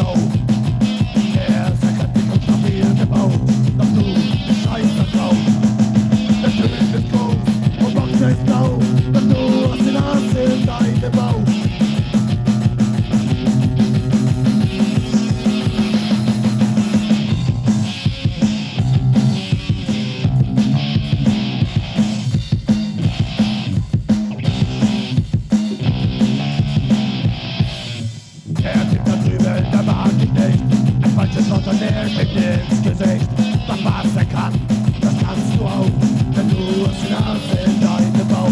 Sau. Er ist erkräftigt und stabil gebaut, doch du scheißt da drauf. Der Typ ist groß und Boxer ist blau, doch du hast den Arsch in deinem Bauch. Der mag dich nicht, ein falsches Wort und er kriegt ins Gesicht. Doch was er kann, das kannst du auch, denn du hast den Arsch in deinem Bauch.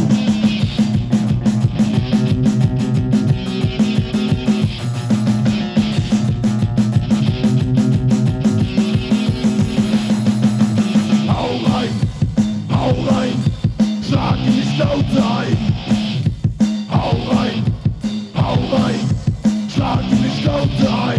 Hau rein, schlag in die Schnauze ein. Hau rein, schlag in die Schnauze ein.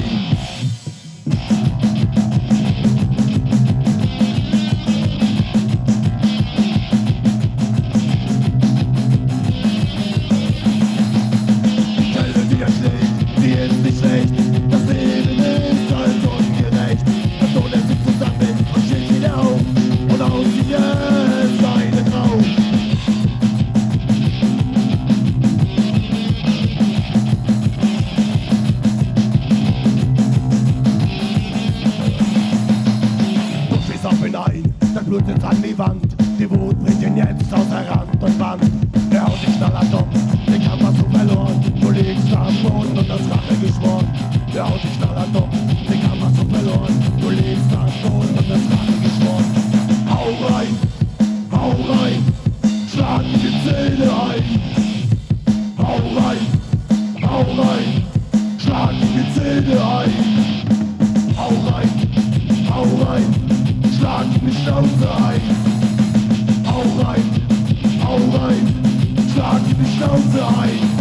Die Stelle, die er schlägt, die ist nicht schlecht. Das Leben ist halt ungerecht. Das Sohn hält sich zusammen und steht wieder auf. Und aus ihm ist seine Traum. Auf ihn ein, das Blut sitzt an die Wand. Die Wut bringt ihn jetzt außer Rand und Band. Er haut dich schneller dumm, den Kampf hast du verloren. Du liegst am Boden und das Rache geschworen. Er haut dich schneller dumm, den Kampf hast du verloren. Du liegst am Boden und das Rache geschworen. Hau rein, schlag die Zähne ein. Hau rein, schlag die Zähne ein. Hau rein, schlag in die Schnauze ein. Hau rein, schlag in die Schnauze ein.